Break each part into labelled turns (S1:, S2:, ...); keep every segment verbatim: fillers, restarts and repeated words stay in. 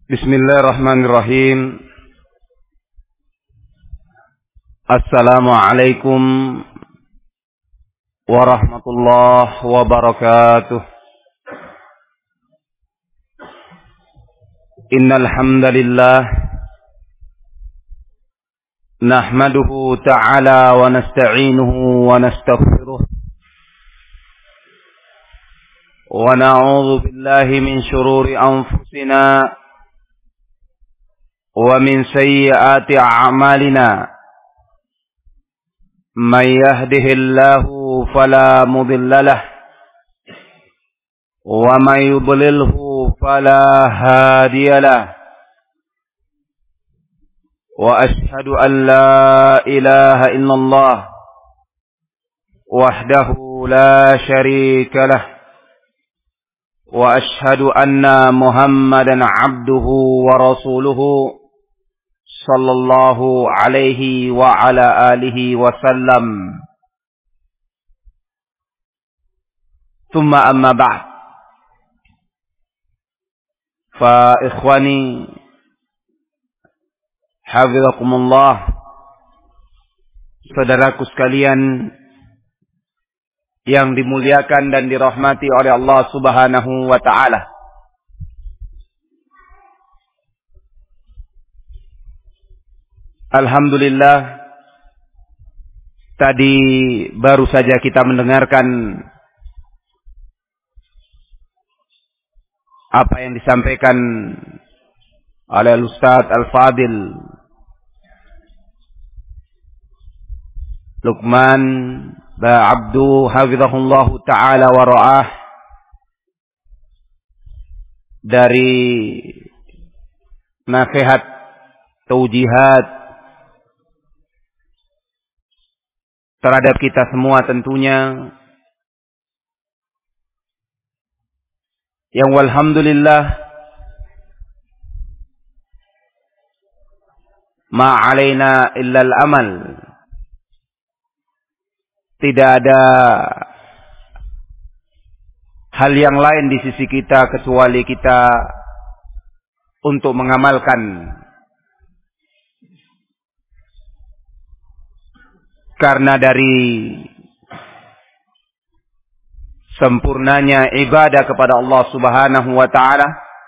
S1: Bismillahirrahmanirrahim. Assalamualaikum warahmatullahi wabarakatuh. Innal hamdalillah nahmaduhu ta'ala wa nasta'inuhu wa nastaghfiruh wa na'udzu billahi min shururi anfusina wa min sayyiati a'malina. Man yahdihillahu fala mudilla lahu wa man yudlilhu fala hadiya lahu. Wa ashhadu an la ilaha illallah wahdahu la syarika lahu wa ashhadu anna Muhammadan abduhu wa rasuluhu sallallahu alaihi wa ala alihi wa sallam. Thumma amma ba'd. Fa ikhwani hafizakumullah, saudaraku sekalian yang dimuliakan dan dirahmati oleh Allah Subhanahu wa ta'ala. Alhamdulillah, tadi baru saja kita mendengarkan apa yang disampaikan oleh Ustaz Al-Fadil Luqman ba Abdu hafizahullahu ta'ala wa ra'ah dari nasihat taujihat terhadap kita semua tentunya, yang walhamdulillah ma alaina illal amal. Tidak ada hal yang lain di sisi kita kecuali kita untuk mengamalkan. Karena dari sempurnanya ibadah kepada Allah Subhanahu wa ta'ala,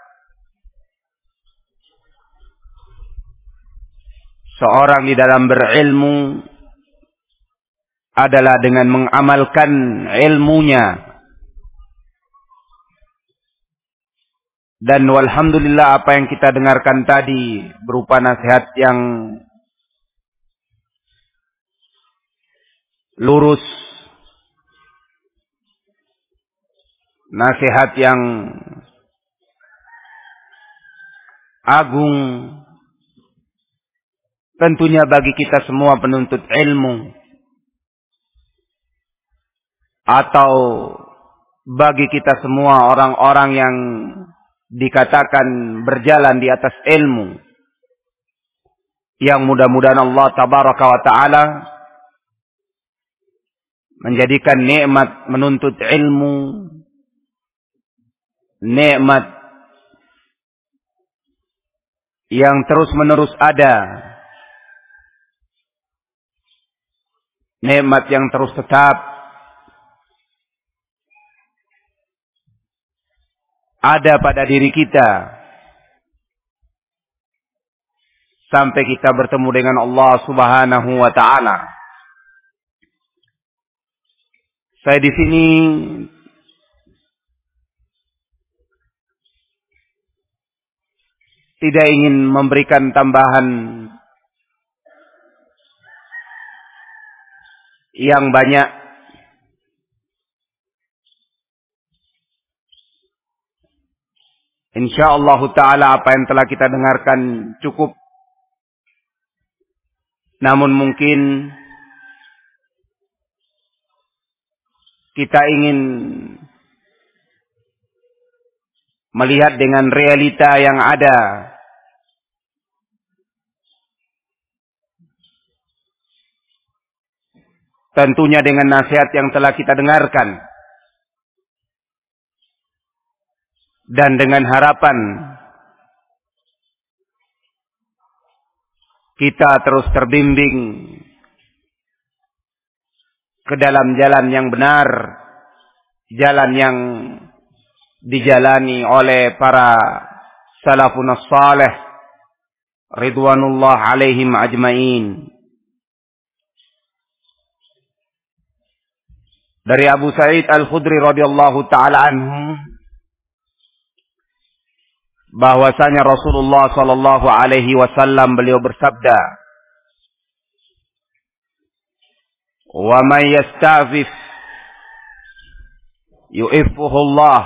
S1: seorang di dalam berilmu adalah dengan mengamalkan ilmunya. Dan walhamdulillah, apa yang kita dengarkan tadi berupa nasihat yang lurus, nasihat yang agung, tentunya bagi kita semua penuntut ilmu, atau bagi kita semua orang-orang yang dikatakan berjalan di atas ilmu, yang mudah-mudahan Allah tabaraka wa ta'ala menjadikan nikmat menuntut ilmu, nikmat yang terus-menerus ada, nikmat yang terus tetap ada pada diri kita sampai kita bertemu dengan Allah Subhanahu wa ta'ala. Saya di sini tidak ingin memberikan tambahan yang banyak. Insyaallah ta'ala apa yang telah kita dengarkan cukup. Namun mungkin kita ingin melihat dengan realita yang ada. Tentunya dengan nasihat yang telah kita dengarkan. Dan dengan harapan kita terus terbimbing ke dalam jalan yang benar, jalan yang dijalani oleh para salafun salih ridwanullah alaihim ajmain. Dari Abu Sa'id Al-Khudri radhiyallahu taala anhu bahwasanya Rasulullah sallallahu alaihi wasallam beliau bersabda, "Wa may yasta'fif yu'iffuhu Allah,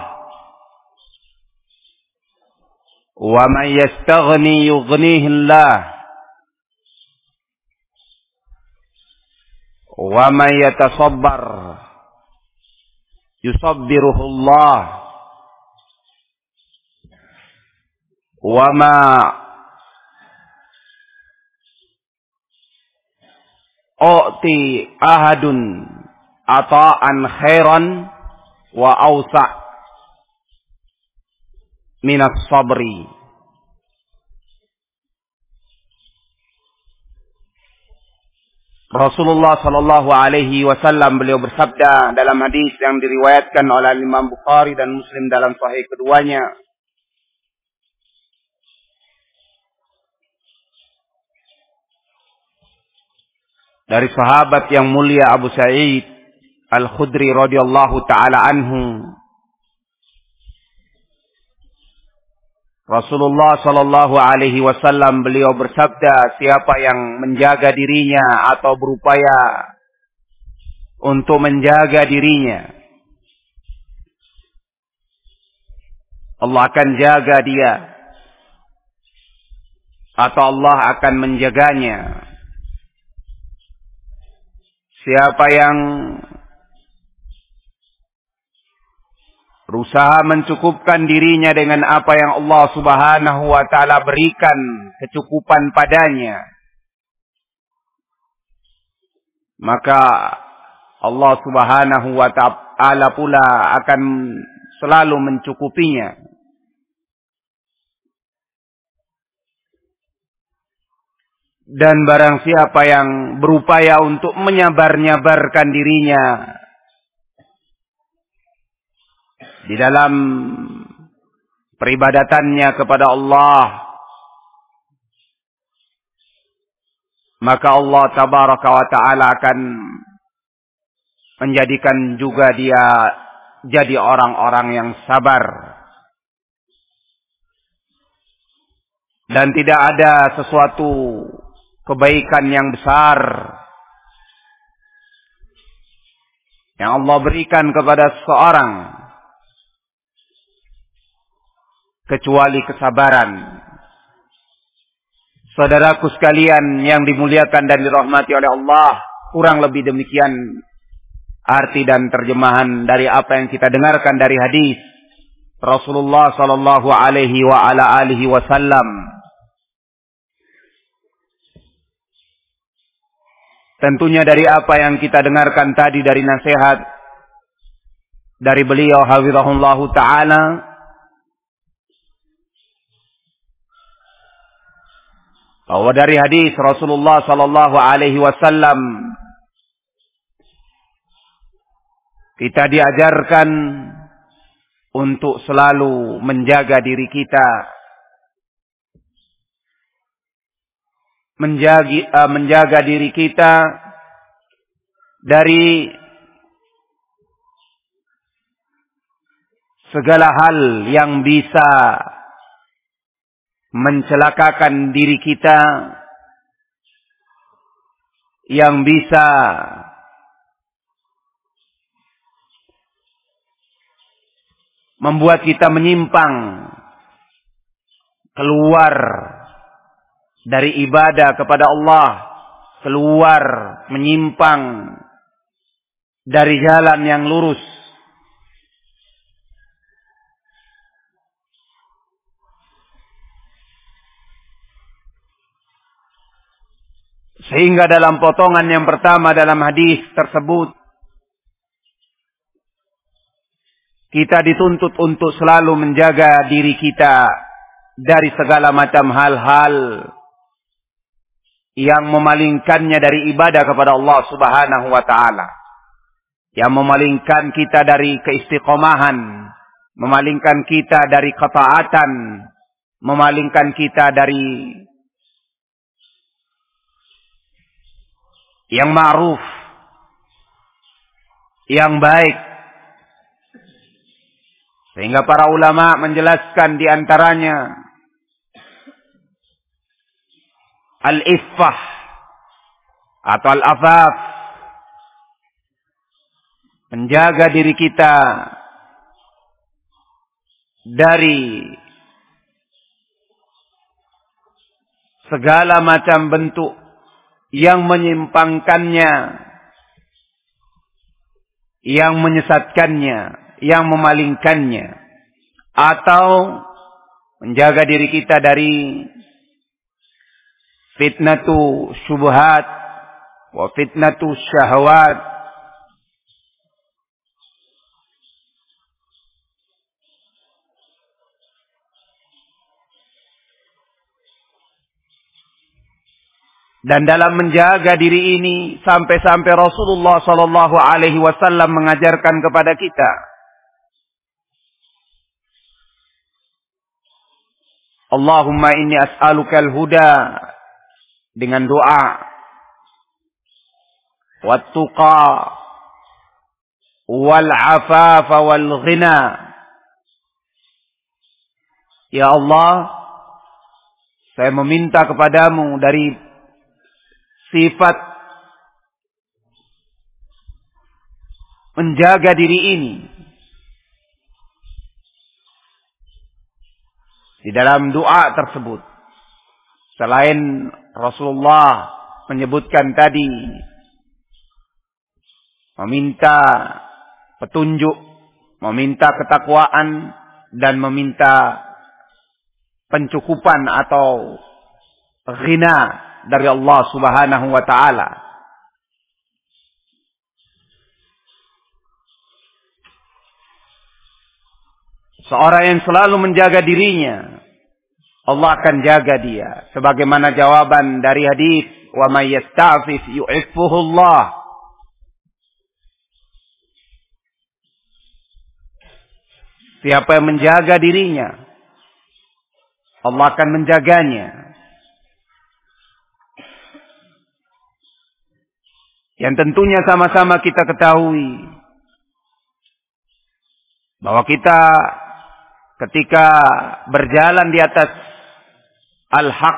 S1: wa may yastaghni yughnihi Allah, wa may yatasabbar yusabbiruhu Allah, wa ma u'ti ahadun ata'an khairan wa awsa' minas sabri." Rasulullah sallallahu alaihi wasallam beliau bersabda dalam hadis yang diriwayatkan oleh Imam Bukhari dan Muslim dalam sahih keduanya, dari sahabat yang mulia Abu Sa'id Al-Khudri radhiyallahu taala anhu, Rasulullah sallallahu alaihi wasallam beliau bersabda, siapa yang menjaga dirinya atau berupaya untuk menjaga dirinya, Allah akan jaga dia atau Allah akan menjaganya. Siapa yang berusaha mencukupkan dirinya dengan apa yang Allah Subhanahu wa taala berikan kecukupan padanya, maka Allah Subhanahu wa taala pula akan selalu mencukupinya. Dan barang siapa yang berupaya untuk menyabar-nyabarkan dirinya di dalam peribadatannya kepada Allah, maka Allah tabaraka wa ta'ala akan menjadikan juga dia jadi orang-orang yang sabar. Dan tidak ada sesuatu kebaikan yang besar yang Allah berikan kepada seseorang kecuali kesabaran. Saudaraku sekalian yang dimuliakan dan dirahmati oleh Allah, kurang lebih demikian arti dan terjemahan dari apa yang kita dengarkan dari hadis Rasulullah sallallahu alaihi wa ala alihi wasallam. Tentunya dari apa yang kita dengarkan tadi dari nasihat dari beliau hafizahullahu taala, bahwa dari hadis Rasulullah sallallahu alaihi wasallam kita diajarkan untuk selalu menjaga diri kita, menjaga uh, menjaga diri kita dari segala hal yang bisa mencelakakan diri kita, yang bisa membuat kita menyimpang keluar dari ibadah kepada Allah, keluar menyimpang dari jalan yang lurus. Sehingga dalam potongan yang pertama dalam hadis tersebut, kita dituntut untuk selalu menjaga diri kita dari segala macam hal-hal yang memalingkannya dari ibadah kepada Allah Subhanahu wa taala, yang memalingkan kita dari keistiqomahan, memalingkan kita dari ketaatan, memalingkan kita dari yang ma'ruf, yang baik. Sehingga para ulama menjelaskan di antaranya al-iffah atau al-afaf, menjaga diri kita dari segala macam bentuk yang menyimpangkannya, yang menyesatkannya, yang memalingkannya, atau menjaga diri kita dari fitnatu syubhat wa fitnatu syahwat. Dan dalam menjaga diri ini sampai-sampai Rasulullah sallallahu alaihi wasallam mengajarkan kepada kita, Allahumma inni as'alukal huda, dengan doa, wat-tuqa wal afafa wal ghina. Ya Allah, saya meminta kepadamu dari sifat menjaga diri ini. Di dalam doa tersebut, selain Rasulullah menyebutkan tadi, meminta petunjuk, meminta ketakwaan, dan meminta pencukupan atau ghina dari Allah Subhanahu wa taala. Seorang yang selalu menjaga dirinya, Allah akan jaga dia. Sebagaimana jawaban dari hadis, wa may yasta'fif yu'iffuhu Allah. Siapa yang menjaga dirinya, Allah akan menjaganya. Yang tentunya sama-sama kita ketahui bahwa kita ketika berjalan di atas al-haq,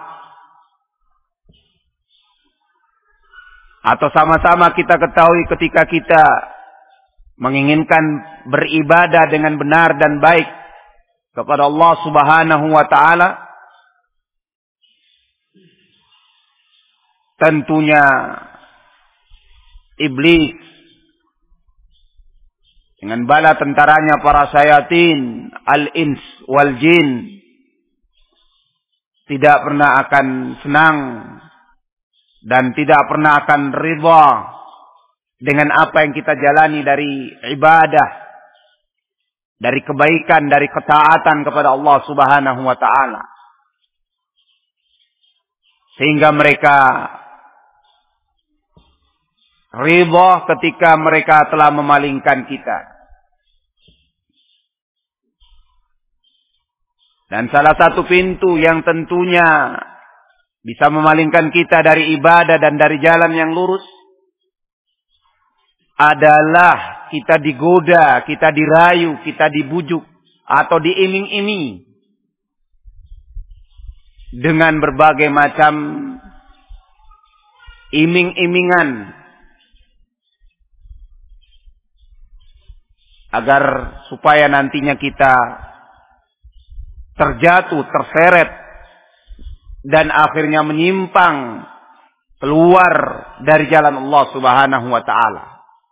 S1: atau sama-sama kita ketahui ketika kita menginginkan beribadah dengan benar dan baik kepada Allah Subhanahu wa taala, tentunya iblis dengan bala tentaranya para syayatin al-ins wal jin tidak pernah akan senang dan tidak pernah akan ridha dengan apa yang kita jalani dari ibadah, dari kebaikan, dari ketaatan kepada Allah Subhanahu wa taala. Sehingga mereka ridha ketika mereka telah memalingkan kita. Dan salah satu pintu yang tentunya bisa memalingkan kita dari ibadah dan dari jalan yang lurus adalah kita digoda, kita dirayu, kita dibujuk atau diiming-imingi dengan berbagai macam iming-imingan agar supaya nantinya kita terjatuh, terseret, dan akhirnya menyimpang keluar dari jalan Allah Subhanahu wa taala.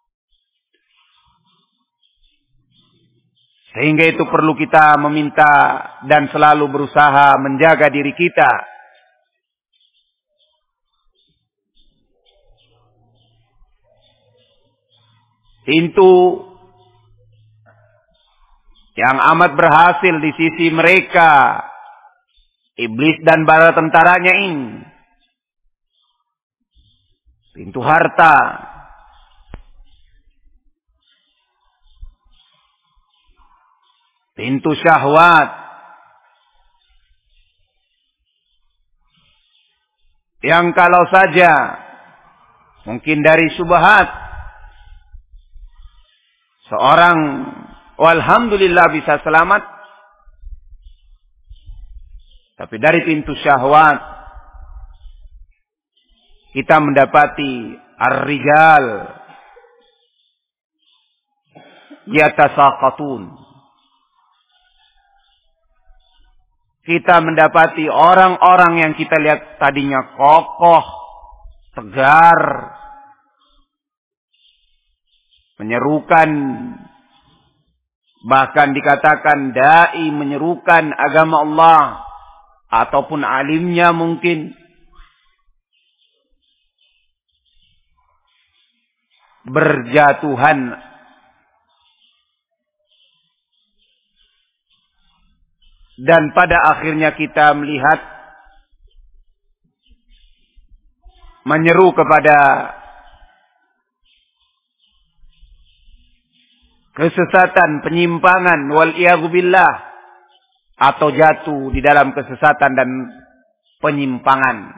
S1: Sehingga itu perlu kita meminta dan selalu berusaha menjaga diri kita pintu yang amat berhasil di sisi mereka, iblis dan bala tentaranya ini, pintu harta, pintu syahwat, yang kalau saja mungkin dari syubhat seorang walhamdulillah bisa selamat, tapi dari pintu syahwat kita mendapati ar-rijal yatasaqatun. Kita mendapati orang-orang yang kita lihat tadinya kokoh, tegar, menyerukan, bahkan dikatakan dai menyerukan agama Allah, ataupun alimnya mungkin, berjatuhan dan pada akhirnya kita melihat menyeru kepada kesesatan, penyimpangan, wal iyadzubillah, atau jatuh di dalam kesesatan dan penyimpangan.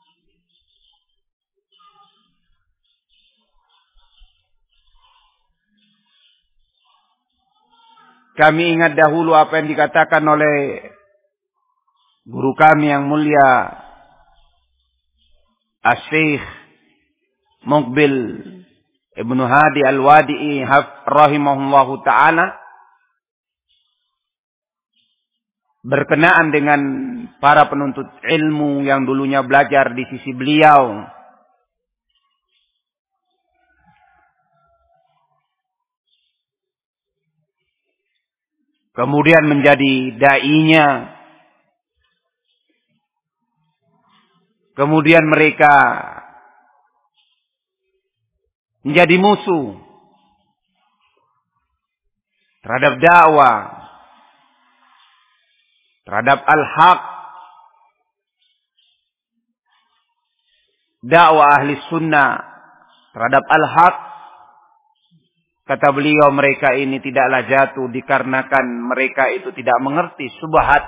S1: Kami ingat dahulu apa yang dikatakan oleh guru kami yang mulia, Asy-Syaikh Muqbil Ibnu Hadi Al-Wadi'i rahimahullahu ta'ala, berkenaan dengan para penuntut ilmu yang dulunya belajar di sisi beliau. Kemudian menjadi da'inya. Kemudian mereka menjadi musuh terhadap dakwah, terhadap al-haq, dakwah ahli sunnah terhadap al-haq. Kata beliau, mereka ini tidaklah jatuh dikarenakan mereka itu tidak mengerti syubhat,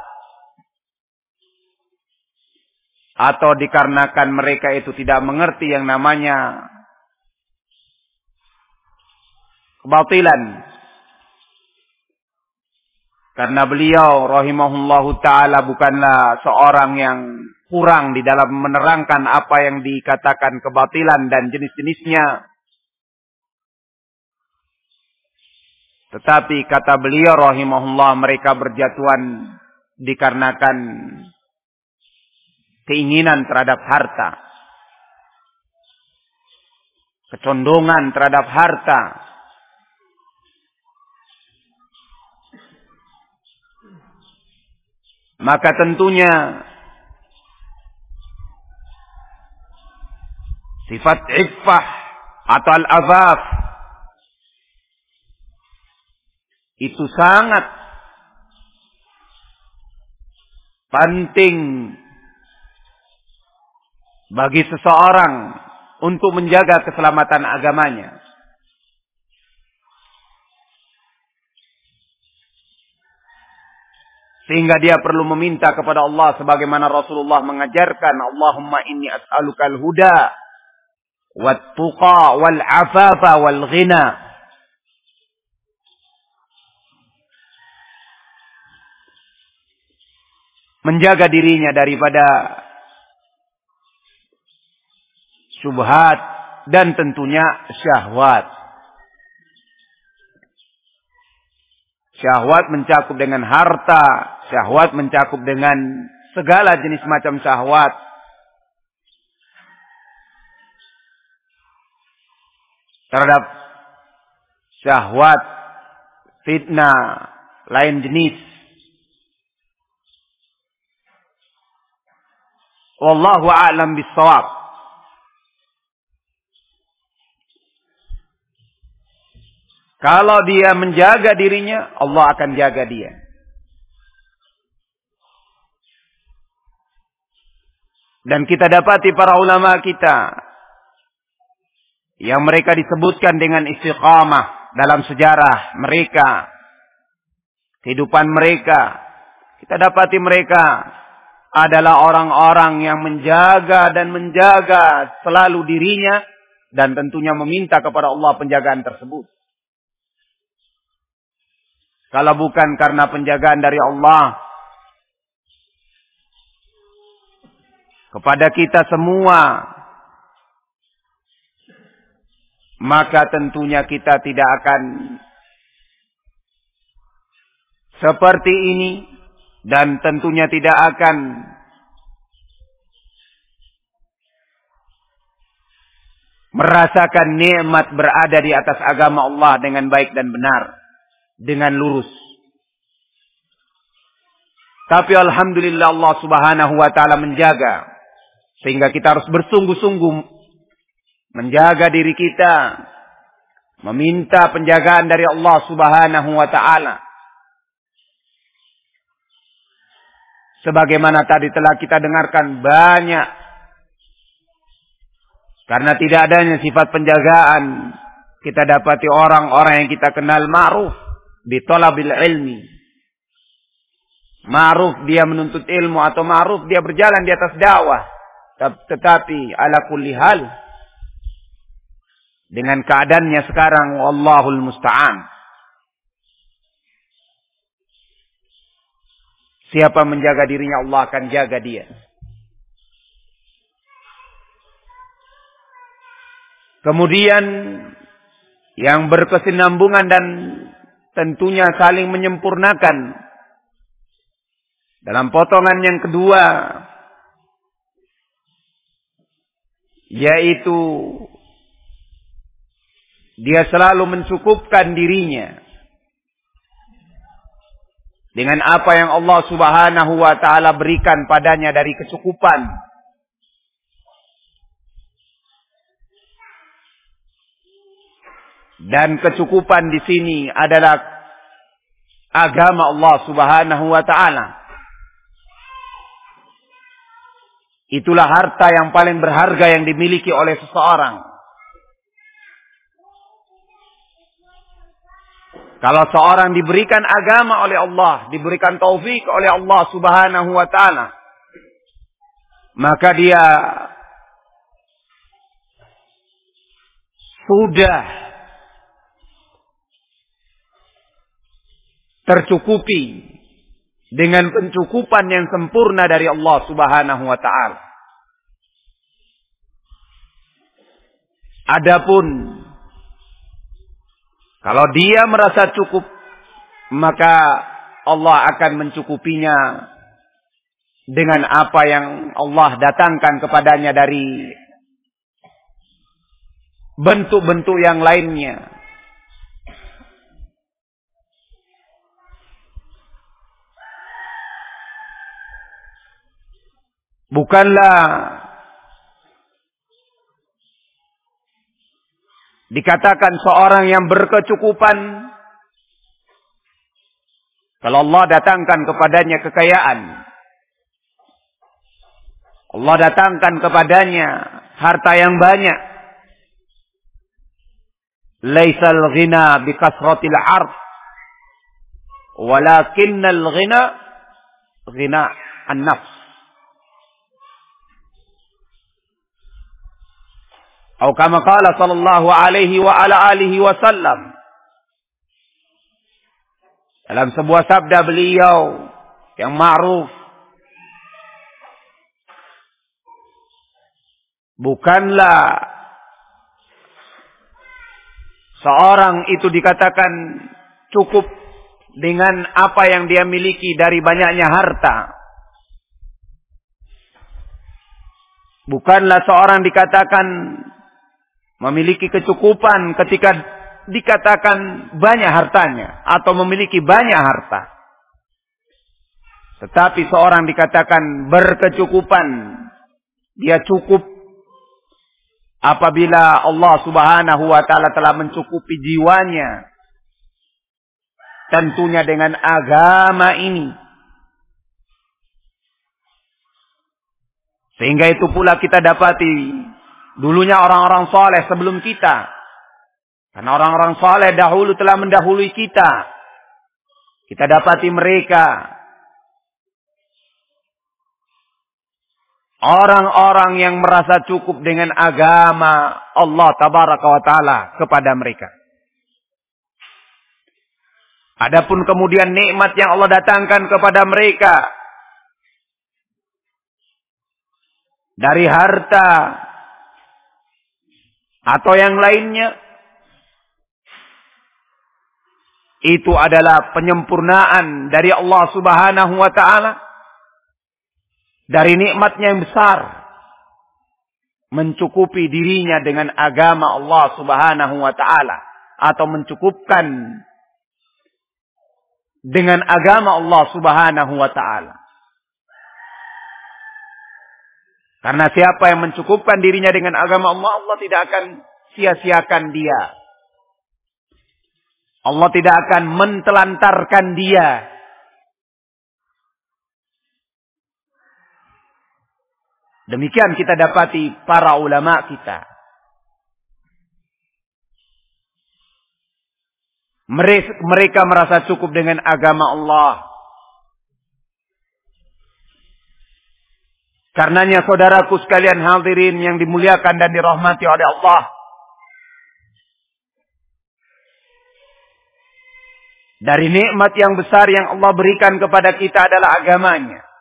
S1: atau dikarenakan mereka itu tidak mengerti yang namanya kebatilan. Karena beliau rahimahullahu ta'ala bukanlah seorang yang kurang di dalam menerangkan apa yang dikatakan kebatilan dan jenis-jenisnya. Tetapi kata beliau rahimahullah, mereka berjatuhan dikarenakan keinginan terhadap harta, kecondongan terhadap harta. Maka tentunya sifat iffah atau al-afaf itu sangat penting bagi seseorang untuk menjaga keselamatan agamanya. Sehingga dia perlu meminta kepada Allah sebagaimana Rasulullah mengajarkan, Allahumma inni as'alukal huda wat tuqa wal afafa wal ghina. Menjaga dirinya daripada syubhat dan tentunya syahwat. Syahwat mencakup dengan harta, syahwat mencakup dengan segala jenis macam syahwat. Terhadap syahwat fitnah lain jenis. Wallahu a'lam bis-shawab. Kalau dia menjaga dirinya, Allah akan jaga dia. Dan kita dapati para ulama kita yang mereka disebutkan dengan istiqamah dalam sejarah mereka, kehidupan mereka, kita dapati mereka adalah orang-orang yang menjaga dan menjaga selalu dirinya dan tentunya meminta kepada Allah penjagaan tersebut. Kalau bukan karena penjagaan dari Allah kepada kita semua, maka tentunya kita tidak akan seperti ini dan tentunya tidak akan merasakan nikmat berada di atas agama Allah dengan baik dan benar, dengan lurus. Tapi alhamdulillah Allah Subhanahu wa taala menjaga, sehingga kita harus bersungguh-sungguh menjaga diri kita, meminta penjagaan dari Allah Subhanahu wa taala. Sebagaimana tadi telah kita dengarkan banyak, karena tidak adanya sifat penjagaan, kita dapati orang-orang yang kita kenal ma'ruf bi talabil ilmi. Ma'ruf dia menuntut ilmu, atau ma'ruf dia berjalan di atas dakwah. Tetapi ala kulli hal, dengan keadaannya sekarang, wallahul musta'an, siapa menjaga dirinya, Allah akan jaga dia. Kemudian yang berkesinambungan dan tentunya saling menyempurnakan dalam potongan yang kedua, yaitu dia selalu mencukupkan dirinya dengan apa yang Allah Subhanahu wa taala berikan padanya dari kecukupan. Dan kecukupan di sini adalah agama Allah Subhanahu wa taala. Itulah harta yang paling berharga yang dimiliki oleh seseorang. Kalau seorang diberikan agama oleh Allah, diberikan taufik oleh Allah Subhanahu wa taala, maka dia sudah tercukupi dengan pencukupan yang sempurna dari Allah Subhanahu wa taala. Adapun kalau dia merasa cukup, maka Allah akan mencukupinya dengan apa yang Allah datangkan kepadanya dari bentuk-bentuk yang lainnya. Bukanlah dikatakan seorang yang berkecukupan, kalau Allah datangkan kepadanya kekayaan, Allah datangkan kepadanya harta yang banyak, laisal ghina bi kasratil ard, walakinnal ghina ghina an-nafs. Atau kama qala sallallahu alaihi wa ala alihi wasallam, dalam sebuah sabda beliau yang ma'ruf, bukanlah seorang itu dikatakan cukup dengan apa yang dia miliki dari banyaknya harta. Bukanlah seorang dikatakan memiliki kecukupan ketika dikatakan banyak hartanya atau memiliki banyak harta. Tetapi seorang dikatakan berkecukupan, dia cukup apabila Allah Subhanahu wa taala telah mencukupi jiwanya, tentunya dengan agama ini. Sehingga itu pula kita dapati Dulunya orang-orang saleh sebelum kita. Karena orang-orang saleh dahulu telah mendahului kita. Kita dapati mereka orang-orang yang merasa cukup dengan agama Allah tabaraka wa taala kepada mereka. Adapun kemudian nikmat yang Allah datangkan kepada mereka dari harta atau yang lainnya, itu adalah penyempurnaan dari Allah Subhanahu wa taala. Dari nikmatnya yang besar, mencukupi dirinya dengan agama Allah Subhanahu wa taala, atau mencukupkan dengan agama Allah Subhanahu wa taala. Karena siapa yang mencukupkan dirinya dengan agama Allah, Allah tidak akan sia-siakan dia. Allah tidak akan mentelantarkan dia. Demikian kita dapati para ulama kita. Mereka, mereka merasa cukup dengan agama Allah. Karenanya saudaraku sekalian hadirin yang dimuliakan dan dirahmati oleh Allah, dari nikmat yang besar yang Allah berikan kepada kita adalah agamanya.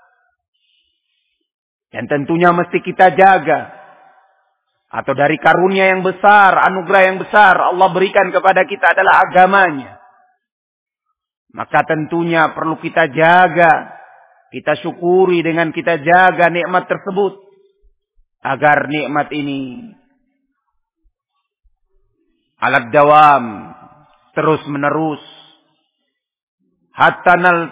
S1: Dan tentunya mesti kita jaga. Atau dari karunia yang besar, anugerah yang besar Allah berikan kepada kita adalah agamanya. Maka tentunya perlu kita jaga. Kita syukuri dengan kita jaga nikmat tersebut. Agar nikmat ini alat dawam, terus menerus. Hatta nal,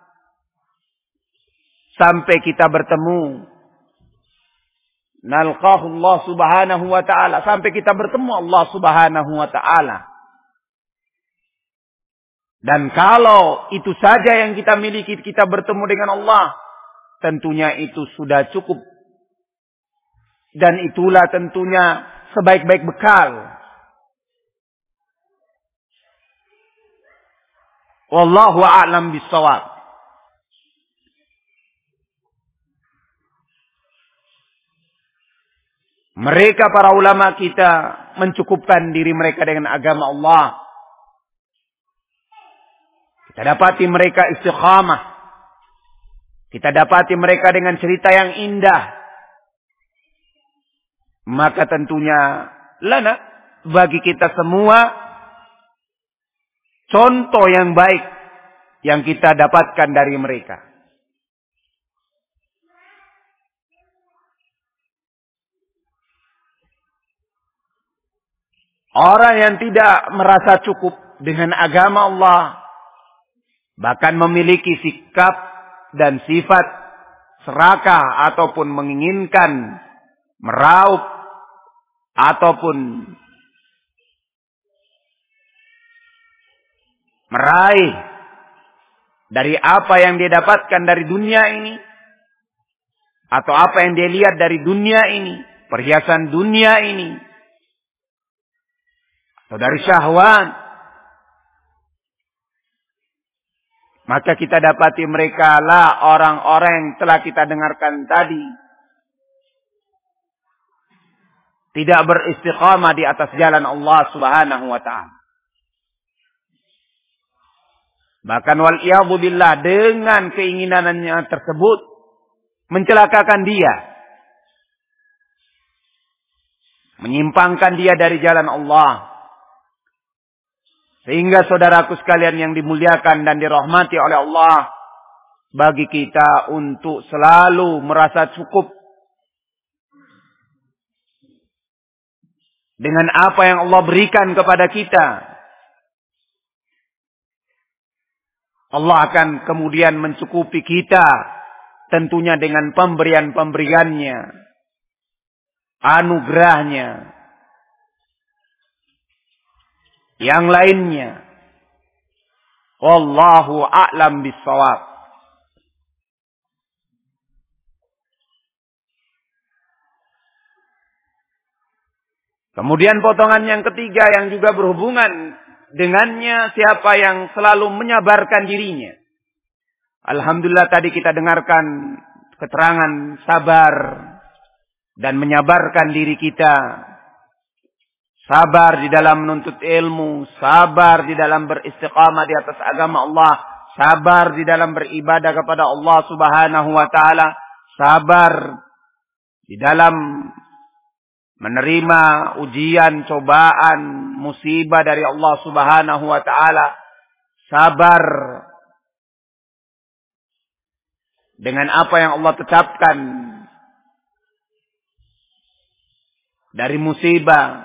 S1: sampai kita bertemu. Nalqahu Allah Subhanahu wa taala, sampai kita bertemu Allah Subhanahu wa taala. Dan kalau itu saja yang kita miliki, kita bertemu dengan Allah, tentunya itu sudah cukup. Dan itulah tentunya sebaik-baik bekal. Wallahu a'lam bissawab. Mereka para ulama kita mencukupkan diri mereka dengan agama Allah. Kita dapati mereka istiqamah. Kita dapati mereka dengan cerita yang indah. Maka tentunya lana bagi kita semua contoh yang baik yang kita dapatkan dari mereka. Orang yang tidak merasa cukup dengan agama Allah, bahkan memiliki sikap dan sifat serakah ataupun menginginkan meraup ataupun meraih dari apa yang dia dapatkan dari dunia ini, atau apa yang dia lihat dari dunia ini, perhiasan dunia ini, atau dari syahwat, maka kita dapati mereka lah orang-orang yang telah kita dengarkan tadi, tidak beristiqamah di atas jalan Allah Subhanahu wa ta'ala. Bahkan wal'iyadhu billah, dengan keinginannya tersebut mencelakakan dia, menyimpangkan dia dari jalan Allah. Sehingga saudaraku sekalian yang dimuliakan dan dirahmati oleh Allah, bagi kita untuk selalu merasa cukup dengan apa yang Allah berikan kepada kita. Allah akan kemudian mencukupi kita tentunya dengan pemberian-pemberiannya, anugerahnya, yang lainnya. Wallahu a'lam bissawab. Kemudian potongan yang ketiga yang juga berhubungan dengannya, siapa yang selalu menyabarkan dirinya. Alhamdulillah tadi kita dengarkan keterangan sabar dan menyabarkan diri kita. Sabar di dalam menuntut ilmu, sabar di dalam beristiqamah di atas agama Allah, sabar di dalam beribadah kepada Allah Subhanahu wa taala, sabar di dalam menerima ujian, cobaan, musibah dari Allah Subhanahu wa taala, sabar dengan apa yang Allah tetapkan dari musibah,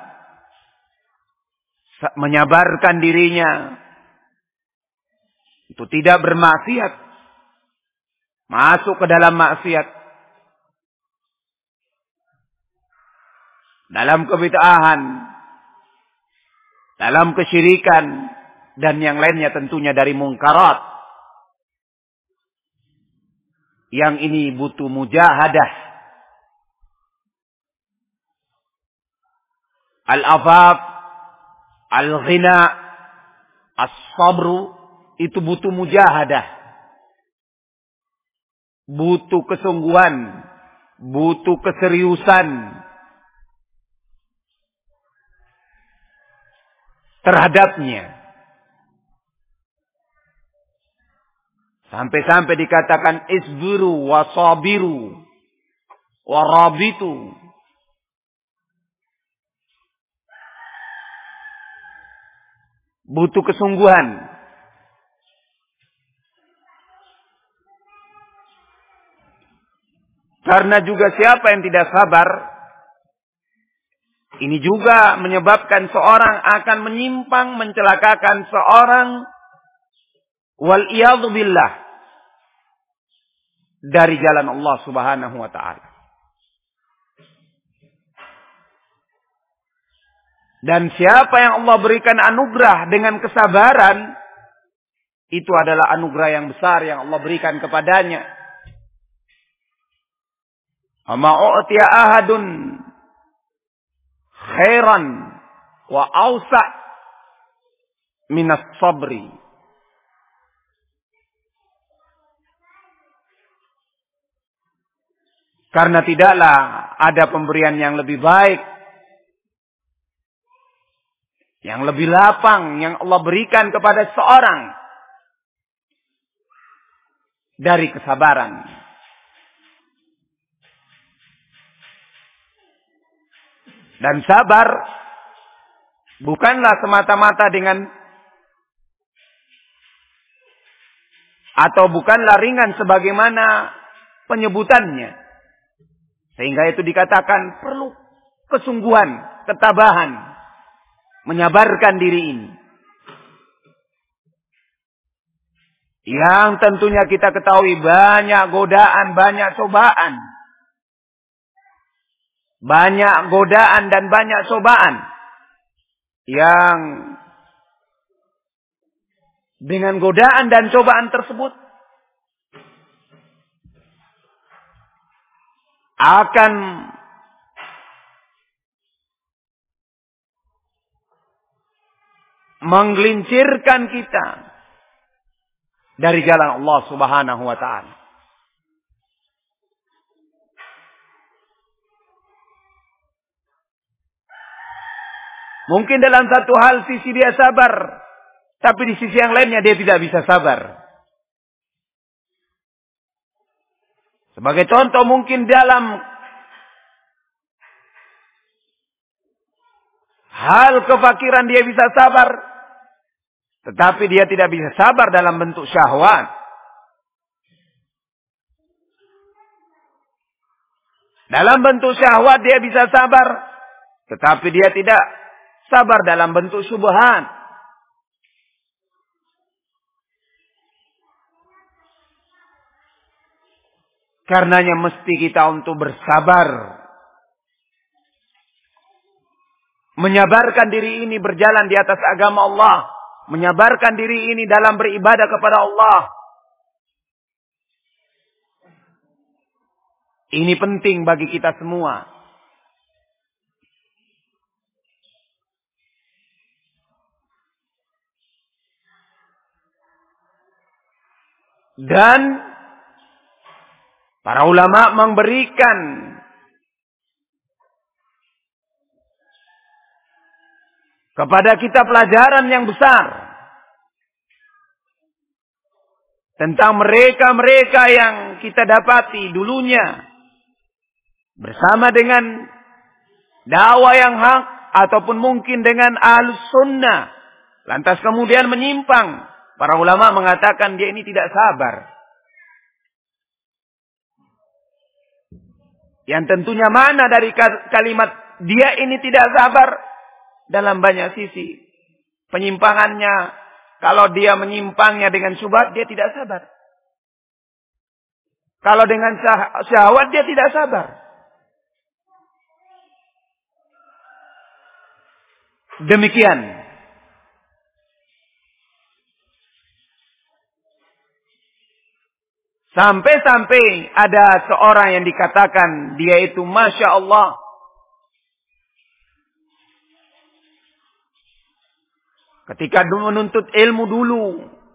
S1: menyabarkan dirinya itu tidak bermaksiat, masuk ke dalam maksiat, dalam kebid'ahan, dalam kesyirikan, dan yang lainnya tentunya dari mungkarat. Yang ini butuh mujahadah. Al-afaf, al-ghina, as-sabru, itu butuh mujahadah. Butuh kesungguhan, butuh keseriusan terhadapnya. Sampai-sampai dikatakan isbiru wasabiru warabitu. Butuh kesungguhan. Karena juga siapa yang tidak sabar, ini juga menyebabkan seorang akan menyimpang, mencelakakan seorang, wal iyadhu billah, dari jalan Allah Subhanahu wa taala. Dan siapa yang Allah berikan anugerah dengan kesabaran, itu adalah anugerah yang besar yang Allah berikan kepadanya. Ama u'tiya ahadun khairan wa awsa' minas sabri. Karena tidaklah ada pemberian yang lebih baik, yang lebih lapang, yang Allah berikan kepada seorang dari kesabaran. Dan sabar bukanlah semata-mata dengan, atau bukanlah ringan sebagaimana penyebutannya. Sehingga itu dikatakan perlu kesungguhan, ketabahan, menyabarkan diri ini. Yang tentunya kita ketahui banyak godaan, banyak cobaan. Banyak godaan dan banyak cobaan. Yang dengan godaan dan cobaan tersebut akan menggelincirkan kita dari jalan Allah Subhanahu wa taala. Mungkin dalam satu hal sisi dia sabar, tapi di sisi yang lainnya dia tidak bisa sabar. Sebagai contoh, mungkin dalam hal kefakiran dia bisa sabar, tetapi dia tidak bisa sabar dalam bentuk syahwat. Dalam bentuk syahwat dia bisa sabar, tetapi dia tidak sabar dalam bentuk syubhat. Karenanya mesti kita untuk bersabar. Menyabarkan diri ini berjalan di atas agama Allah. Menyabarkan diri ini dalam beribadah kepada Allah. Ini penting bagi kita semua. Dan para ulama memberikan kepada kita pelajaran yang besar tentang mereka-mereka yang kita dapati dulunya bersama dengan dakwah yang hak ataupun mungkin dengan ahlus sunnah, lantas kemudian menyimpang. Para ulama mengatakan dia ini tidak sabar. Yang tentunya mana dari kalimat dia ini tidak sabar dalam banyak sisi. Penyimpangannya, kalau dia menyimpangnya dengan syubhat, dia tidak sabar. Kalau dengan syahwat, dia tidak sabar. Demikian. Sampai-sampai ada seorang yang dikatakan dia itu Masya Allah. Ketika menuntut ilmu dulu.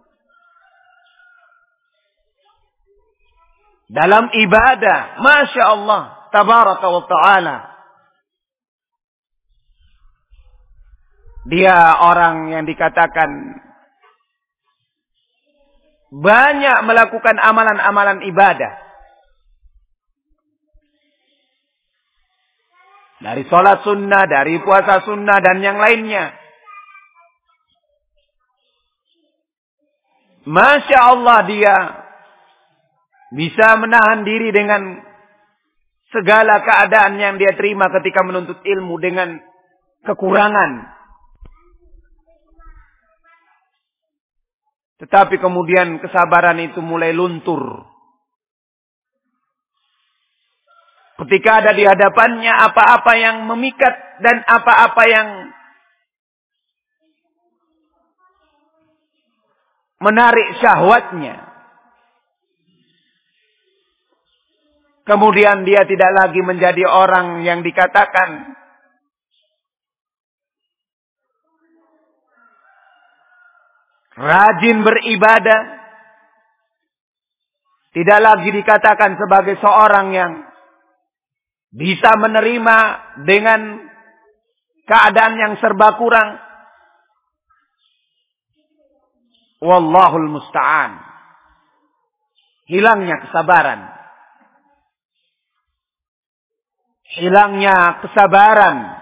S1: Dalam ibadah. Masya Allah. Tabaraka wa ta'ala. Dia orang yang dikatakan banyak melakukan amalan-amalan ibadah. Dari sholat sunnah, dari puasa sunnah, dan yang lainnya. Masya Allah dia bisa menahan diri dengan segala keadaan yang dia terima ketika menuntut ilmu dengan kekurangan. Tetapi kemudian kesabaran itu mulai luntur. Ketika ada di hadapannya apa-apa yang memikat dan apa-apa yang menarik syahwatnya. Kemudian dia tidak lagi menjadi orang yang dikatakan rajin beribadah. Tidak lagi dikatakan sebagai seorang yang bisa menerima dengan keadaan yang serba kurang. Wallahul musta'an. Hilangnya kesabaran. Hilangnya kesabaran.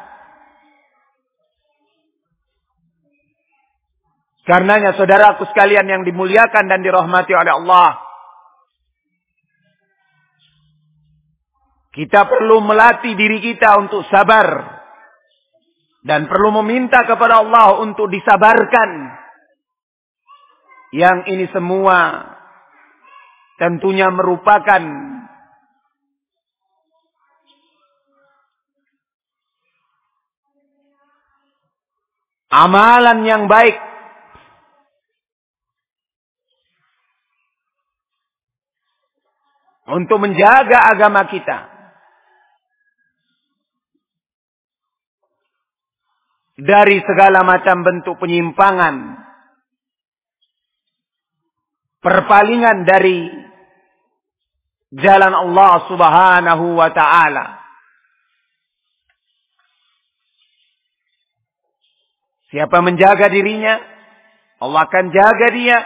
S1: Karenanya saudaraku sekalian yang dimuliakan dan dirahmati oleh Allah. Kita perlu melatih diri kita untuk sabar. Dan perlu meminta kepada Allah untuk disabarkan. Yang ini semua tentunya merupakan amalan yang baik. Untuk menjaga agama kita. Dari segala macam bentuk penyimpangan. Perpalingan dari jalan Allah subhanahu wa ta'ala. Siapa menjaga dirinya, Allah akan jaga dia.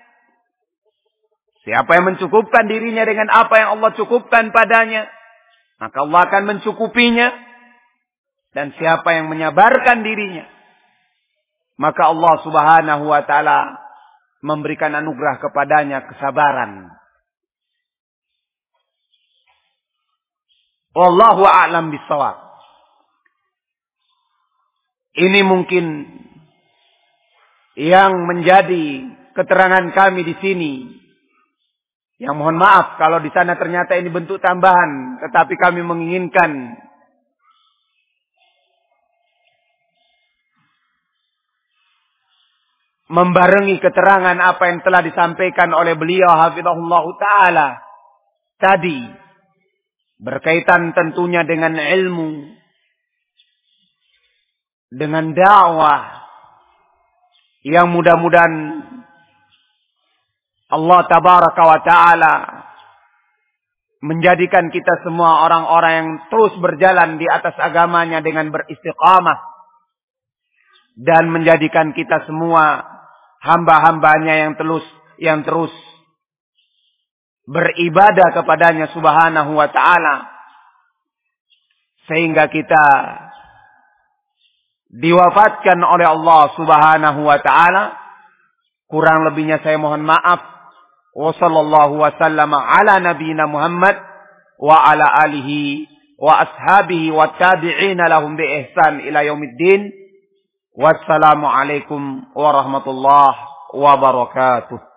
S1: Siapa yang mencukupkan dirinya dengan apa yang Allah cukupkan padanya, maka Allah akan mencukupinya. Dan siapa yang menyabarkan dirinya, maka Allah subhanahu wa ta'ala memberikan anugerah kepadanya kesabaran. Wallahu a'lam bishawab. Ini mungkin yang menjadi keterangan kami di sini. Yang mohon maaf kalau di sana ternyata ini bentuk tambahan, tetapi kami menginginkan membarengi keterangan apa yang telah disampaikan oleh beliau hafizahullah ta'ala tadi. Berkaitan tentunya dengan ilmu. Dengan dakwah. Yang mudah-mudahan Allah tabaraka wa ta'ala menjadikan kita semua orang-orang yang terus berjalan di atas agamanya dengan beristiqamah. Dan menjadikan kita semua hamba-hambanya yang terus yang terus beribadah kepadanya subhanahu wa ta'ala. Sehingga kita diwafatkan oleh Allah subhanahu wa ta'ala. Kurang lebihnya saya mohon maaf. Wa sallallahu wa sallama ala nabiyina Muhammad wa ala alihi wa ashabihi wa tabi'ina lahum bi ihsan ila yaumiddin. Wassalamu alaikum warahmatullahi wabarakatuh.